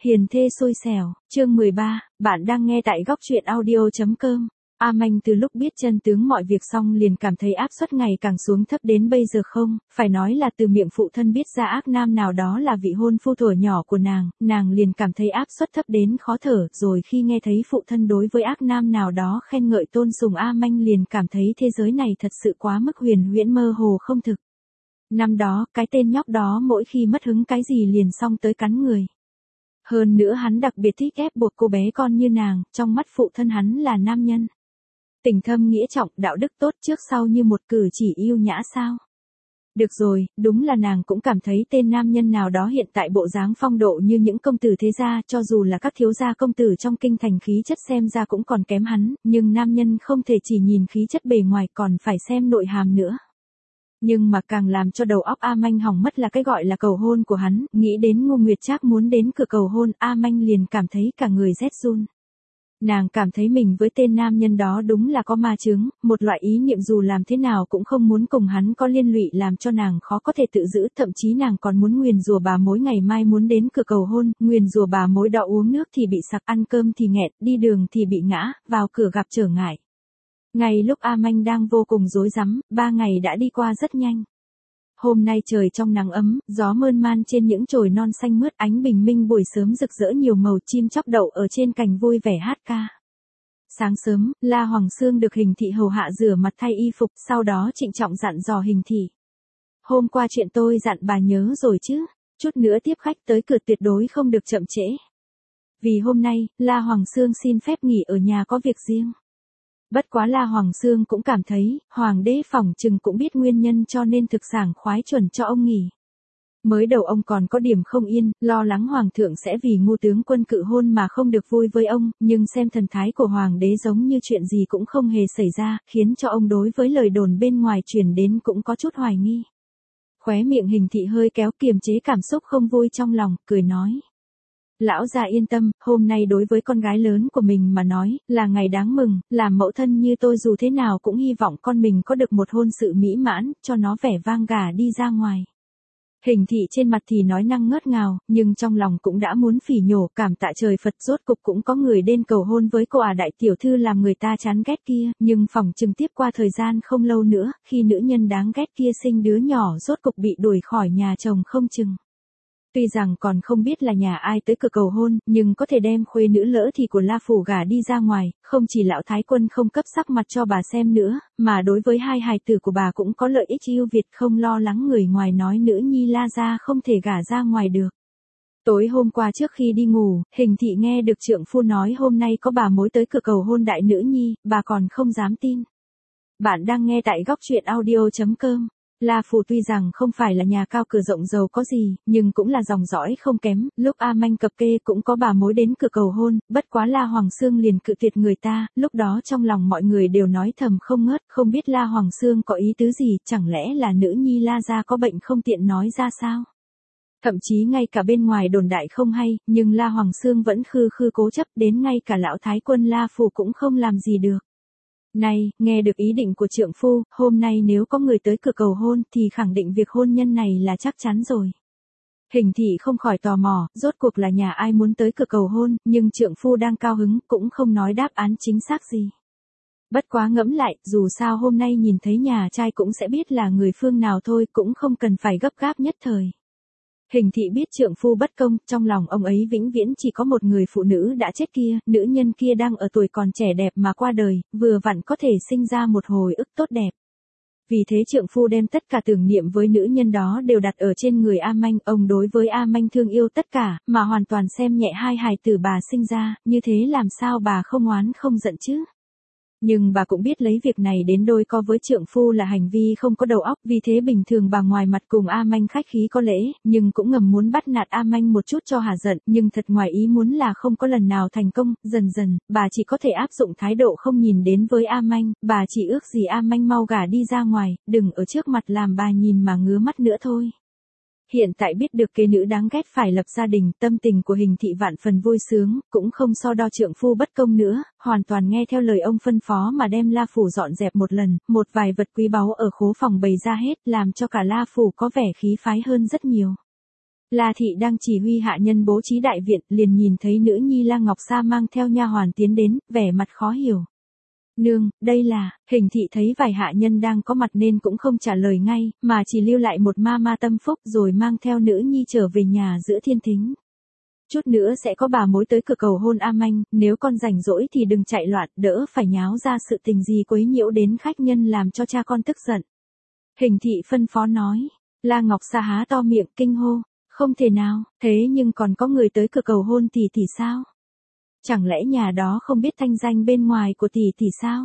Hiền thê xui xẻo, chương 13, bạn đang nghe tại góc truyện audio.com. A Manh từ lúc biết chân tướng mọi việc xong liền cảm thấy áp suất ngày càng xuống thấp đến bây giờ không, phải nói là từ miệng phụ thân biết ra ác nam nào đó là vị hôn phu thuở nhỏ của nàng liền cảm thấy áp suất thấp đến khó thở, rồi khi nghe thấy phụ thân đối với ác nam nào đó khen ngợi tôn sùng A Manh liền cảm thấy thế giới này thật sự quá mức huyền huyễn mơ hồ không thực. Năm đó, cái tên nhóc đó mỗi khi mất hứng cái gì liền xong tới cắn người. Hơn nữa hắn đặc biệt thích ép buộc cô bé con như nàng, trong mắt phụ thân hắn là nam nhân. Tình thâm nghĩa trọng, đạo đức tốt trước sau như một cử chỉ yêu nhã sao. Được rồi, đúng là nàng cũng cảm thấy tên nam nhân nào đó hiện tại bộ dáng phong độ như những công tử thế gia, cho dù là các thiếu gia công tử trong kinh thành khí chất xem ra cũng còn kém hắn, nhưng nam nhân không thể chỉ nhìn khí chất bề ngoài còn phải xem nội hàm nữa. Nhưng mà càng làm cho đầu óc A Manh hỏng mất là cái gọi là cầu hôn của hắn, nghĩ đến Ngô Nguyệt Trác muốn đến cửa cầu hôn, A Manh liền cảm thấy cả người rét run. Nàng cảm thấy mình với tên nam nhân đó đúng là có ma chướng, một loại ý niệm dù làm thế nào cũng không muốn cùng hắn có liên lụy làm cho nàng khó có thể tự giữ, thậm chí nàng còn muốn nguyền rủa bà mối ngày mai muốn đến cửa cầu hôn, nguyền rủa bà mối đó uống nước thì bị sặc, ăn cơm thì nghẹn, đi đường thì bị ngã, vào cửa gặp trở ngại. Ngay lúc A Manh đang vô cùng rối rắm, 3 ngày đã đi qua rất nhanh. Hôm nay trời trong nắng ấm, gió mơn man trên những chồi non xanh mướt, ánh bình minh buổi sớm rực rỡ nhiều màu, chim chóc đậu ở trên cành vui vẻ hát ca. Sáng sớm, La Hoàng Xương được Hình Thị hầu hạ rửa mặt thay y phục, sau đó trịnh trọng dặn dò Hình Thị. Hôm qua chuyện tôi dặn bà nhớ rồi chứ, chút nữa tiếp khách tới cửa tuyệt đối không được chậm trễ. Vì hôm nay, La Hoàng Xương xin phép nghỉ ở nhà có việc riêng. Bất quá La Hoàng Xương cũng cảm thấy, Hoàng đế phỏng chừng cũng biết nguyên nhân cho nên thực sảng khoái chuẩn cho ông nghỉ. Mới đầu ông còn có điểm không yên, lo lắng Hoàng thượng sẽ vì Ngô tướng quân cự hôn mà không được vui với ông, nhưng xem thần thái của Hoàng đế giống như chuyện gì cũng không hề xảy ra, khiến cho ông đối với lời đồn bên ngoài truyền đến cũng có chút hoài nghi. Khóe miệng Hình Thị hơi kéo kiềm chế cảm xúc không vui trong lòng, cười nói. Lão già yên tâm, hôm nay đối với con gái lớn của mình mà nói, là ngày đáng mừng, làm mẫu thân như tôi dù thế nào cũng hy vọng con mình có được một hôn sự mỹ mãn, cho nó vẻ vang gả đi ra ngoài. Hình Thị trên mặt thì nói năng ngớt ngào, nhưng trong lòng cũng đã muốn phỉ nhổ, cảm tạ trời Phật rốt cục cũng có người đến cầu hôn với cô đại tiểu thư làm người ta chán ghét kia, nhưng phỏng chừng tiếp qua thời gian không lâu nữa, khi nữ nhân đáng ghét kia sinh đứa nhỏ rốt cục bị đuổi khỏi nhà chồng không chừng. Tuy rằng còn không biết là nhà ai tới cửa cầu hôn, nhưng có thể đem khuê nữ lỡ thì của La Phủ gả đi ra ngoài, không chỉ lão thái quân không cấp sắc mặt cho bà xem nữa, mà đối với hai hài tử của bà cũng có lợi ích ưu việt, không lo lắng người ngoài nói nữ nhi La gia không thể gả ra ngoài được. Tối hôm qua trước khi đi ngủ, Hình Thị nghe được trượng phu nói hôm nay có bà mối tới cửa cầu hôn đại nữ nhi, bà còn không dám tin. Bạn đang nghe tại góc truyện audio.com. La Phủ tuy rằng không phải là nhà cao cửa rộng giàu có gì, nhưng cũng là dòng dõi không kém, lúc A Manh cập kê cũng có bà mối đến cửa cầu hôn, bất quá La Hoàng Xương liền cự tuyệt người ta, lúc đó trong lòng mọi người đều nói thầm không ngớt, không biết La Hoàng Xương có ý tứ gì, chẳng lẽ là nữ nhi La gia có bệnh không tiện nói ra sao? Thậm chí ngay cả bên ngoài đồn đại không hay, nhưng La Hoàng Xương vẫn khư cố chấp, đến ngay cả lão thái quân La Phủ cũng không làm gì được. Này, nghe được ý định của trượng phu, hôm nay nếu có người tới cửa cầu hôn thì khẳng định việc hôn nhân này là chắc chắn rồi. Hình Thị không khỏi tò mò, rốt cuộc là nhà ai muốn tới cửa cầu hôn, nhưng trượng phu đang cao hứng cũng không nói đáp án chính xác gì. Bất quá ngẫm lại, dù sao hôm nay nhìn thấy nhà trai cũng sẽ biết là người phương nào thôi, cũng không cần phải gấp gáp nhất thời. Hình Thị biết trượng phu bất công, trong lòng ông ấy vĩnh viễn chỉ có một người phụ nữ đã chết kia, nữ nhân kia đang ở tuổi còn trẻ đẹp mà qua đời, vừa vặn có thể sinh ra một hồi ức tốt đẹp. Vì thế trượng phu đem tất cả tưởng niệm với nữ nhân đó đều đặt ở trên người A Manh, ông đối với A Manh thương yêu tất cả, mà hoàn toàn xem nhẹ hai hài tử bà sinh ra, như thế làm sao bà không oán không giận chứ? Nhưng bà cũng biết lấy việc này đến đôi co với trượng phu là hành vi không có đầu óc, vì thế bình thường bà ngoài mặt cùng A Manh khách khí có lễ, nhưng cũng ngầm muốn bắt nạt A Manh một chút cho hả giận, nhưng thật ngoài ý muốn là không có lần nào thành công, dần dần, bà chỉ có thể áp dụng thái độ không nhìn đến với A Manh, bà chỉ ước gì A Manh mau gả đi ra ngoài, đừng ở trước mặt làm bà nhìn mà ngứa mắt nữa thôi. Hiện tại biết được kế nữ đáng ghét phải lập gia đình, tâm tình của Hình Thị vạn phần vui sướng, cũng không so đo trượng phu bất công nữa, hoàn toàn nghe theo lời ông phân phó mà đem La Phủ dọn dẹp một lần, một vài vật quý báu ở khố phòng bày ra hết, làm cho cả La Phủ có vẻ khí phái hơn rất nhiều. La thị đang chỉ huy hạ nhân bố trí đại viện, liền nhìn thấy nữ nhi La Ngọc Sa mang theo nha hoàn tiến đến, vẻ mặt khó hiểu. Nương, đây là, Hình thị thấy vài hạ nhân đang có mặt nên cũng không trả lời ngay, mà chỉ lưu lại một ma ma tâm phúc rồi mang theo nữ nhi trở về nhà giữa thiên thính. Chút nữa sẽ có bà mối tới cửa cầu hôn A Manh, nếu con rảnh rỗi thì đừng chạy loạn, đỡ phải nháo ra sự tình gì quấy nhiễu đến khách nhân làm cho cha con tức giận. Hình thị phân phó nói, La Ngọc Sa há to miệng kinh hô, không thể nào, thế nhưng còn có người tới cửa cầu hôn tỷ tỷ sao? Chẳng lẽ nhà đó không biết thanh danh bên ngoài của tỷ tỷ sao?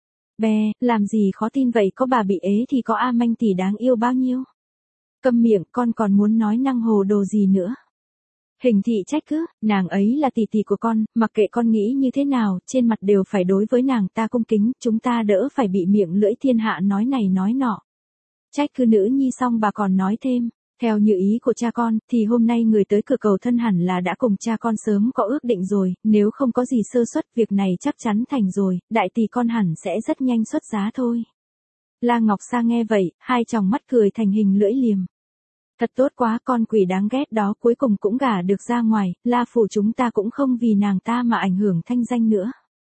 Bè, làm gì khó tin vậy, có bà bị ế thì có A Manh tỷ đáng yêu bao nhiêu? Câm miệng, con còn muốn nói năng hồ đồ gì nữa? Hình thị trách cứ, nàng ấy là tỷ tỷ của con, mặc kệ con nghĩ như thế nào, trên mặt đều phải đối với nàng ta cung kính, chúng ta đỡ phải bị miệng lưỡi thiên hạ nói này nói nọ. Trách cứ nữ nhi xong bà còn nói thêm, theo như ý của cha con, thì hôm nay người tới cửa cầu thân hẳn là đã cùng cha con sớm có ước định rồi, nếu không có gì sơ suất, việc này chắc chắn thành rồi, đại tỷ con hẳn sẽ rất nhanh xuất giá thôi. La Ngọc Sa nghe vậy, hai tròng mắt cười thành hình lưỡi liềm. Thật tốt quá, con quỷ đáng ghét đó cuối cùng cũng gả được ra ngoài, La phủ chúng ta cũng không vì nàng ta mà ảnh hưởng thanh danh nữa.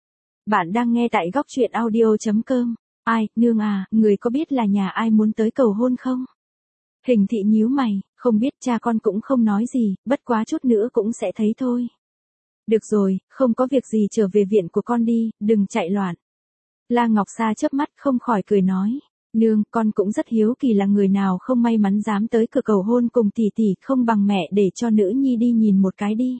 Bạn đang nghe tại góc truyện audio.com. Ai, nương à, người có biết là nhà ai muốn tới cầu hôn không? Hình thị nhíu mày, không biết, cha con cũng không nói gì, bất quá chút nữa cũng sẽ thấy thôi. Được rồi, không có việc gì trở về viện của con đi, đừng chạy loạn. La Ngọc Sa chớp mắt không khỏi cười nói. Nương, con cũng rất hiếu kỳ là người nào không may mắn dám tới cửa cầu hôn cùng tỷ tỷ, không bằng mẹ để cho nữ nhi đi nhìn một cái đi.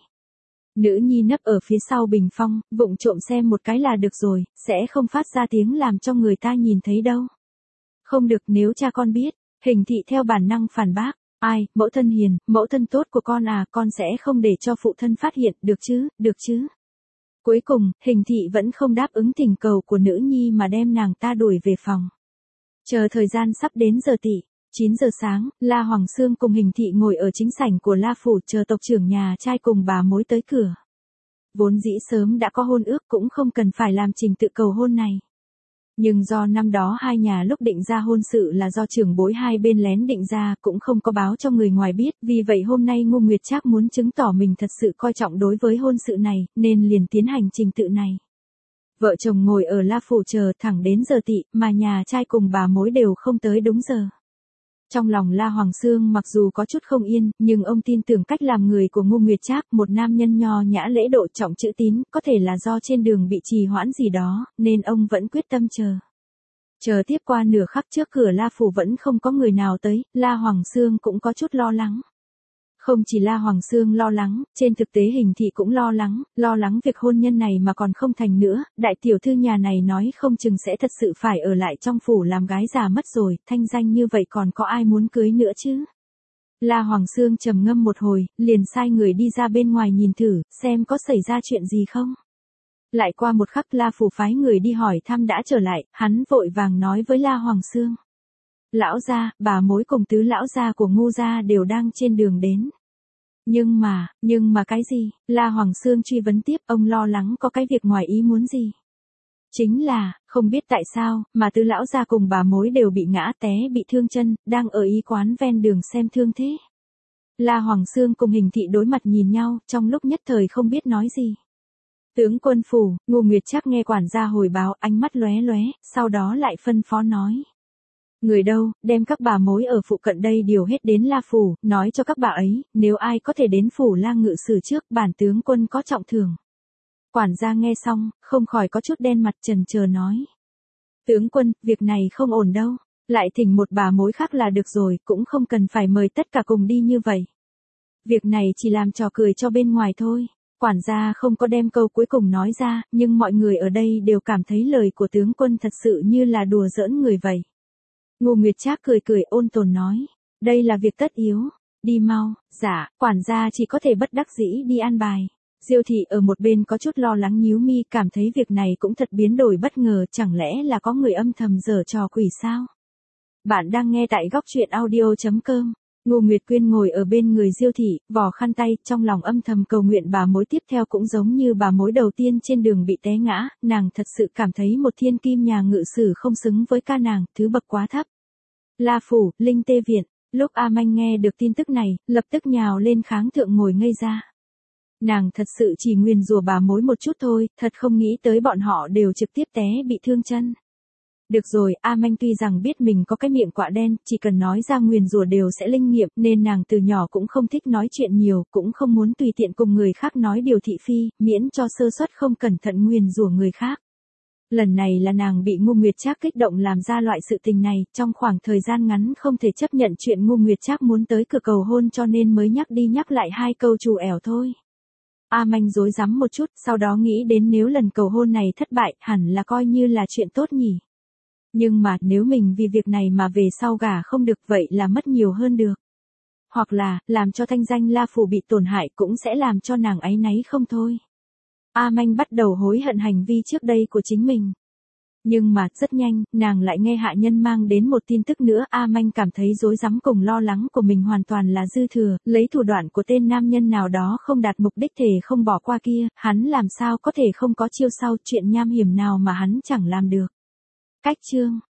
Nữ nhi nấp ở phía sau bình phong, vụng trộm xem một cái là được rồi, sẽ không phát ra tiếng làm cho người ta nhìn thấy đâu. Không được, nếu cha con biết. Hình thị theo bản năng phản bác. Ai, mẫu thân hiền, mẫu thân tốt của con à, con sẽ không để cho phụ thân phát hiện, được chứ, được chứ. Cuối cùng, Hình thị vẫn không đáp ứng thỉnh cầu của nữ nhi mà đem nàng ta đuổi về phòng. Chờ thời gian sắp đến giờ tỵ, 9 giờ sáng, La Hoàng Xương cùng Hình thị ngồi ở chính sảnh của La phủ chờ tộc trưởng nhà trai cùng bà mối tới cửa. Vốn dĩ sớm đã có hôn ước cũng không cần phải làm trình tự cầu hôn này. Nhưng do năm đó hai nhà lúc định ra hôn sự là do trưởng bối hai bên lén định ra, cũng không có báo cho người ngoài biết, vì vậy hôm nay Ngô Nguyệt Trác muốn chứng tỏ mình thật sự coi trọng đối với hôn sự này, nên liền tiến hành trình tự này. Vợ chồng ngồi ở La phủ chờ thẳng đến giờ tỵ, mà nhà trai cùng bà mối đều không tới đúng giờ. Trong lòng La Hoàng Xương mặc dù có chút không yên, nhưng ông tin tưởng cách làm người của Ngô Nguyệt Trác, một nam nhân nho nhã lễ độ trọng chữ tín, có thể là do trên đường bị trì hoãn gì đó, nên ông vẫn quyết tâm chờ. Chờ tiếp qua nửa khắc trước cửa La phủ vẫn không có người nào tới, La Hoàng Xương cũng có chút lo lắng. Không chỉ La Hoàng Xương lo lắng, trên thực tế Hình thị cũng lo lắng việc hôn nhân này mà còn không thành nữa, đại tiểu thư nhà này nói không chừng sẽ thật sự phải ở lại trong phủ làm gái già mất rồi, thanh danh như vậy còn có ai muốn cưới nữa chứ. La Hoàng Xương trầm ngâm một hồi, liền sai người đi ra bên ngoài nhìn thử, xem có xảy ra chuyện gì không. Lại qua một khắc La phủ phái người đi hỏi thăm đã trở lại, hắn vội vàng nói với La Hoàng Xương. Lão gia, bà mối cùng tứ lão gia của Ngô gia đều đang trên đường đến. Nhưng mà cái gì? La Hoàng Xương truy vấn tiếp, ông lo lắng có cái việc ngoài ý muốn gì? Chính là, không biết tại sao, mà tứ lão gia cùng bà mối đều bị ngã té bị thương chân, đang ở y quán ven đường xem thương thế. La Hoàng Xương cùng Hình thị đối mặt nhìn nhau, trong lúc nhất thời không biết nói gì. Tướng quân phủ, Ngô Nguyệt Trác nghe quản gia hồi báo, ánh mắt lóe lóe, sau đó lại phân phó nói. Người đâu, đem các bà mối ở phụ cận đây điều hết đến La phủ, nói cho các bà ấy, nếu ai có thể đến phủ La ngự sử trước, bản tướng quân có trọng thưởng. Quản gia nghe xong, không khỏi có chút đen mặt chần chờ nói. Tướng quân, việc này không ổn đâu, lại thỉnh một bà mối khác là được rồi, cũng không cần phải mời tất cả cùng đi như vậy. Việc này chỉ làm trò cười cho bên ngoài thôi. Quản gia không có đem câu cuối cùng nói ra, nhưng mọi người ở đây đều cảm thấy lời của tướng quân thật sự như là đùa giỡn người vậy. Ngô Nguyệt Trác cười ôn tồn nói, đây là việc tất yếu, đi mau. Dạ, quản gia chỉ có thể bất đắc dĩ đi an bài. Diêu thị ở một bên có chút lo lắng nhíu mi, cảm thấy việc này cũng thật biến đổi bất ngờ, chẳng lẽ là có người âm thầm giở trò quỷ sao? Bạn đang nghe tại góc truyện audio.com. Ngô Nguyệt Quyên ngồi ở bên người Diêu thị, vò khăn tay, trong lòng âm thầm cầu nguyện bà mối tiếp theo cũng giống như bà mối đầu tiên trên đường bị té ngã, nàng thật sự cảm thấy một thiên kim nhà ngự sử không xứng với ca nàng, thứ bậc quá thấp. La phủ, Linh Tê viện. Lúc A Manh nghe được tin tức này, lập tức nhào lên kháng thượng ngồi ngây ra. Nàng thật sự chỉ nguyền rủa bà mối một chút thôi, thật không nghĩ tới bọn họ đều trực tiếp té bị thương chân. Được rồi, A Manh tuy rằng biết mình có cái miệng quạ đen, chỉ cần nói ra nguyền rủa đều sẽ linh nghiệm, nên nàng từ nhỏ cũng không thích nói chuyện nhiều, cũng không muốn tùy tiện cùng người khác nói điều thị phi, miễn cho sơ suất không cẩn thận nguyền rủa người khác. Lần này là nàng bị Ngô Nguyệt Trác kích động làm ra loại sự tình này, trong khoảng thời gian ngắn không thể chấp nhận chuyện Ngô Nguyệt Trác muốn tới cửa cầu hôn cho nên mới nhắc đi nhắc lại hai câu trù ẻo thôi. A Manh rối rắm một chút, sau đó nghĩ đến nếu lần cầu hôn này thất bại, hẳn là coi như là chuyện tốt nhỉ. Nhưng mà, nếu mình vì việc này mà về sau gả không được vậy là mất nhiều hơn được. Hoặc là, làm cho thanh danh La Phủ bị tổn hại cũng sẽ làm cho nàng áy náy không thôi. A Manh bắt đầu hối hận hành vi trước đây của chính mình. Nhưng mà, rất nhanh, nàng lại nghe hạ nhân mang đến một tin tức nữa. A Manh cảm thấy rối rắm cùng lo lắng của mình hoàn toàn là dư thừa, lấy thủ đoạn của tên nam nhân nào đó không đạt mục đích thể không bỏ qua kia, hắn làm sao có thể không có chiêu sau, chuyện nham hiểm nào mà hắn chẳng làm được. Cách chương